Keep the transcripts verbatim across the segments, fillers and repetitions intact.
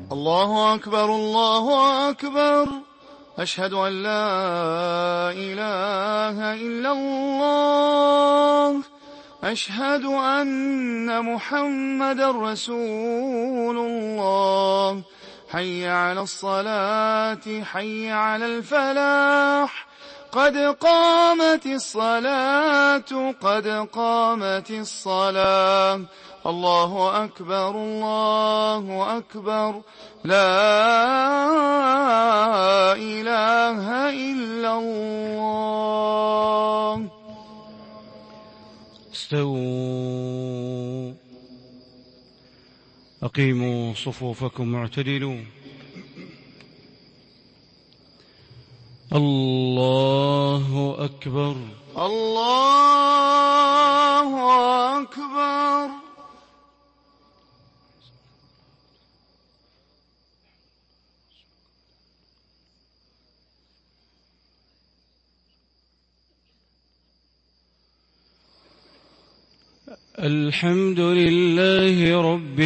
الله أكبر الله أكبر. أشهد أن لا إله إلا الله. أشهد أن محمدا رسول الله. حي على الصلاة حي على الفلاح. قد قامت الصلاة قد قامت الصلاة. الله أكبر الله أكبر. لا إله إلا الله. استووا، أقيموا صفوفكم واعتدلوا. الله أكبر الله أكبر. الحمد لله رب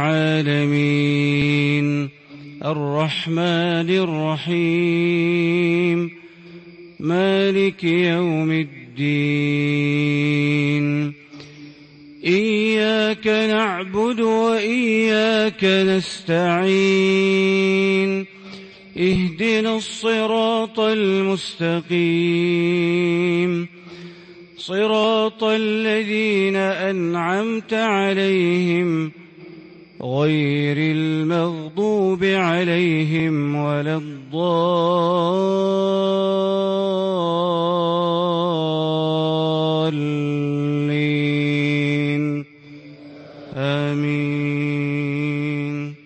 العالمين الرحمن الرحيم مالك يوم الدين. إياك نعبد وإياك نستعين. اهدنا الصراط المستقيم صراط الذين أنعمت عليهم غير المغضوب عليهم ولا الضالين. آمين.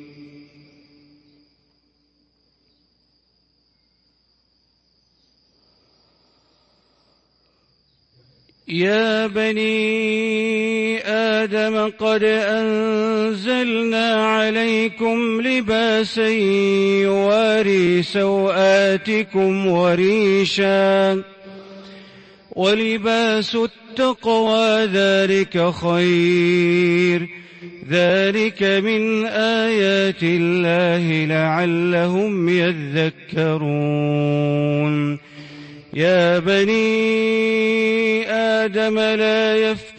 يا بني آدم قد أنزلنا عليكم لباسا يواري سوآتكم وريشا ولباس التقوى ذلك خير. ذلك من آيات الله لعلهم يذكرون. يا بني آدم لا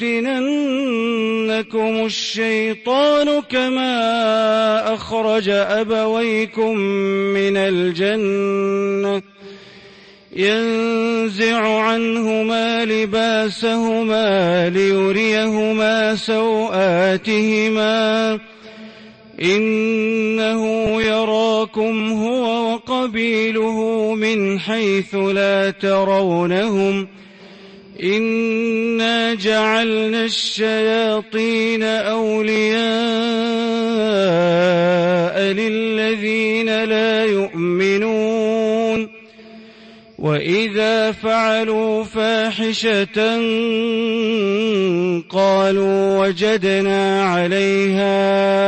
يفتننكم الشيطان كما أخرج أبويكم من الجنة ينزع عنهما لباسهما ليريهما سوآتهما إنه يراكم هو وقبيله من حيث لا ترونهم إنا جعلنا الشياطين أولياء للذين لا يؤمنون. وإذا فعلوا فاحشة قالوا وجدنا عليها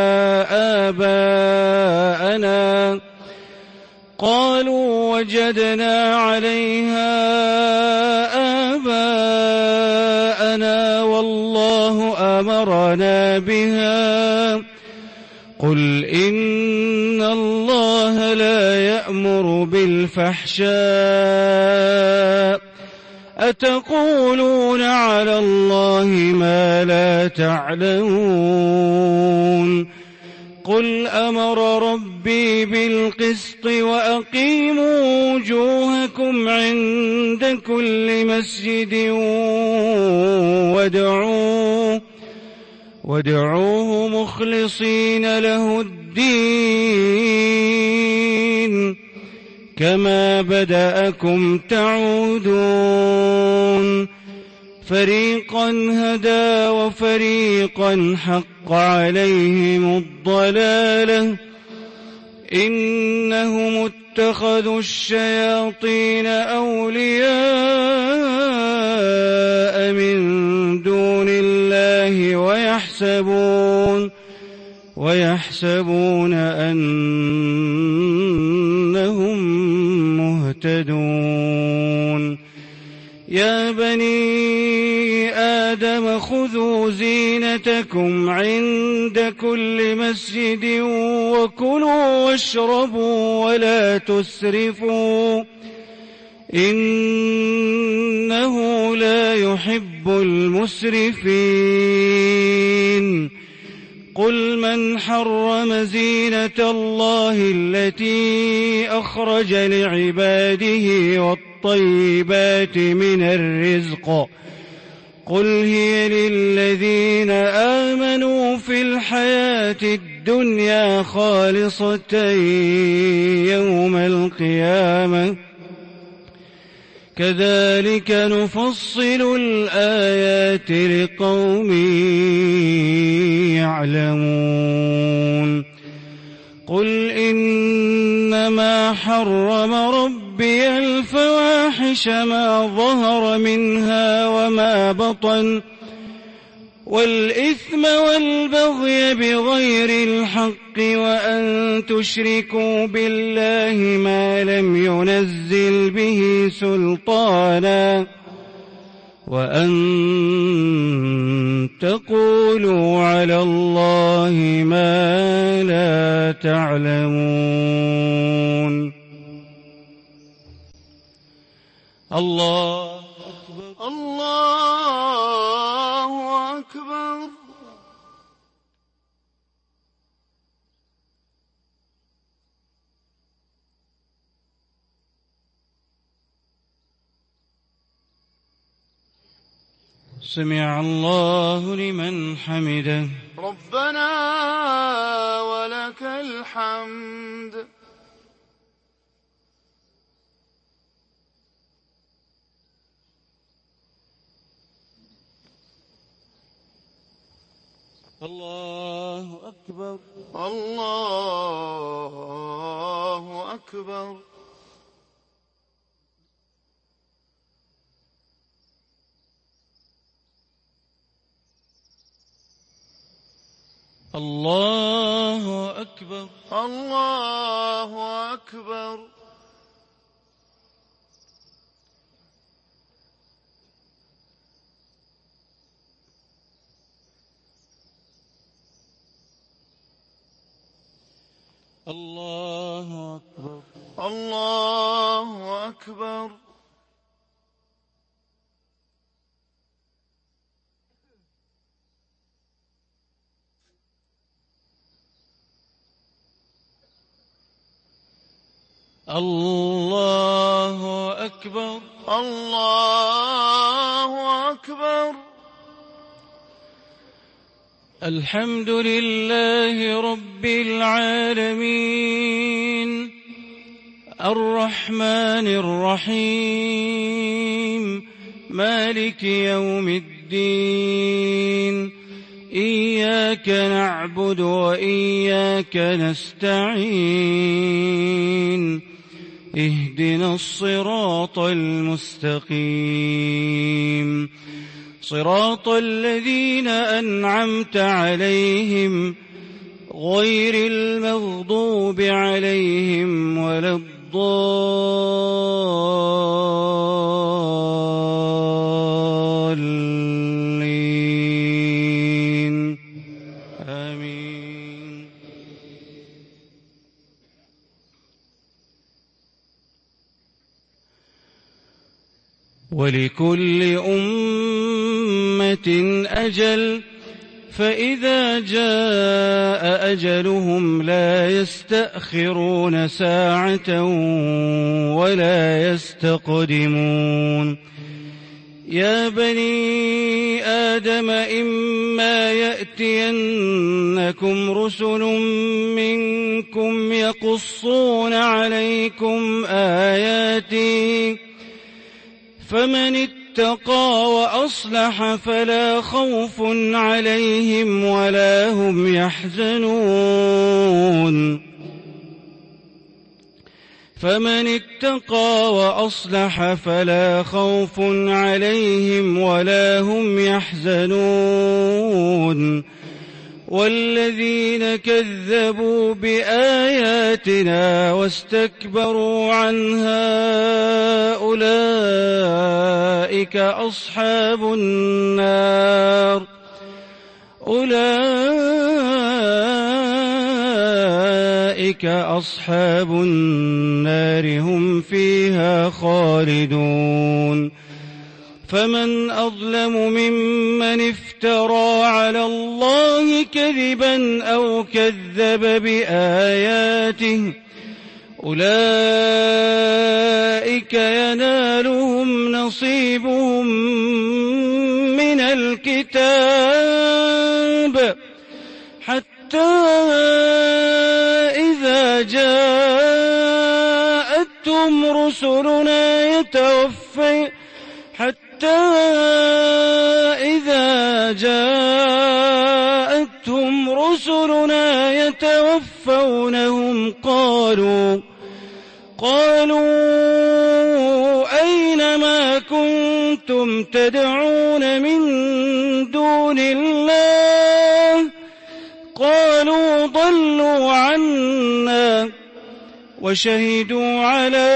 آباءنا قالوا وجدنا عليها آباءنا والله أمرنا بها. قل إن الله لا يأمر بالفحشاء أتقولون على الله ما لا تعلمون. قل أمر ربي بالقسط وأقيموا وجوهكم عند كل مسجد وادعوه وادعوه مخلصين له الدين كما بدأكم تعودون. فريقا هدى وفريقا حق عليهم الضلالة إنهم اتخذوا الشياطين أولياء من دون الله ويحسبون ويحسبون أنهم مهتدون. يا بني آدم خذوا خذوا زينتكم عند كل مسجد وكلوا واشربوا ولا تسرفوا إنه لا يحب المسرفين قل من حرم زينة الله التي أخرج لعباده والطيبات من الرزق قل هي للذين آمنوا في الحياة الدنيا خالصة يوم القيامة كذلك نفصل الآيات لقوم يعلمون قل إنما حرم ربي الفواحش ما ظهر منها وما بطن والإثم والبغي بغير الحق وأن تشركوا بالله ما لم ينزل به سلطانا وأن تقولوا على الله ما لا تعلمون. الله أكبر الله أكبر. سمع الله لمن حمده. ربنا ولك الحمد. الله أكبر الله أكبر. الله أكبر الله أكبر. الله أكبر الله أكبر. الله أكبر الله أكبر. الحمد لله رب العالمين الرحمن الرحيم مالك يوم الدين إياك نعبد وإياك نستعين اهدنا الصراط المستقيم صراط الذين أنعمت عليهم غير المغضوب عليهم ولا الضالين آمين. ولكل أمة أجل فإذا جاء أجلهم لا يستأخرون ساعة ولا يستقدمون. يا بني آدم إما يأتينكم رسل منكم يقصون عليكم آياتي فمن اتقى وأصلح فلا خوف عليهم ولا هم يحزنون. فمن اتقى وأصلح فلا خوف عليهم ولا هم يحزنون. والذين كذبوا بآياتنا واستكبروا عنها أولئك أصحاب النار أولئك أصحاب النار هم فيها خالدون فمن أظلم ممن افترى على الله كذبا أو كذب بآياته أولئك ينالهم نصيبهم من الكتاب حتى إذا جاءتهم رسلنا يتوفي حتى إذا جاءتهم رسلنا يتوفونهم قالوا قالوا أين ما كنتم تدعون من دون الله قالوا ضلوا عنا وشهدوا على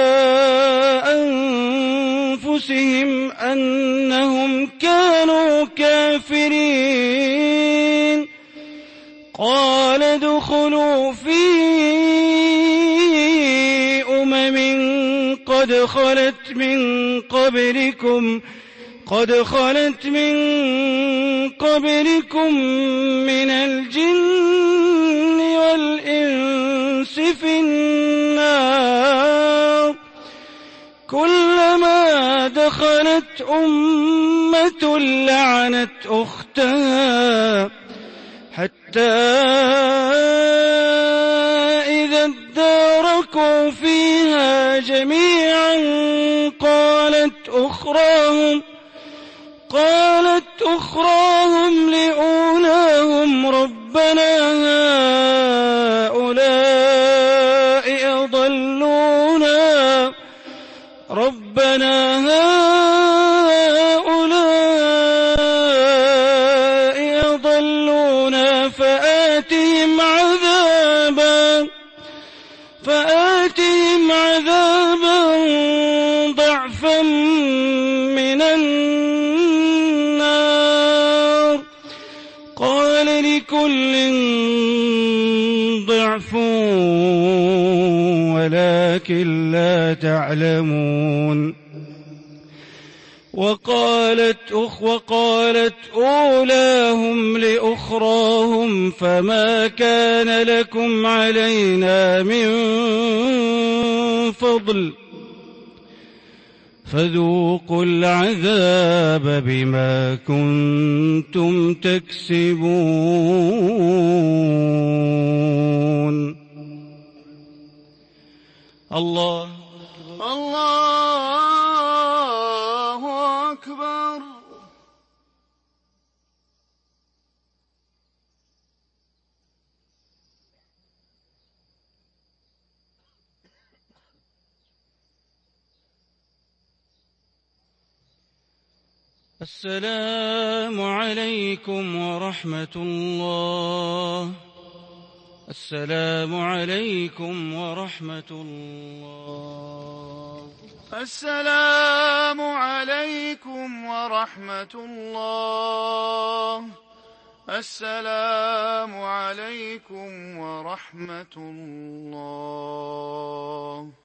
أنفسهم أنهم كانوا كافرين قال ادخلوا في أمم قد خلت من قبلكم قد خلت من قبلكم من الجن والإنس في النار كلما دخلت أمة لعنت أختها حتى إذا اداركوا فيها جميعا قالت أخراهم قالت أخراهم لأولاهم ربنا هؤلاء أضلونا ربنا هؤلاء أضلونا فآتهم عذابا فآتهم عذابا ضعفا من النار قال لكل ضعف ولكن لا تعلمون وقالت أخ وقالت أولاهم لأخراهم فما كان لكم علينا من فضل فذوقوا العذاب بما كنتم تكسبون الله الله أكبر. السلام عليكم ورحمة الله. السلام عليكم ورحمة الله. السلام عليكم ورحمة الله. السلام عليكم ورحمة الله.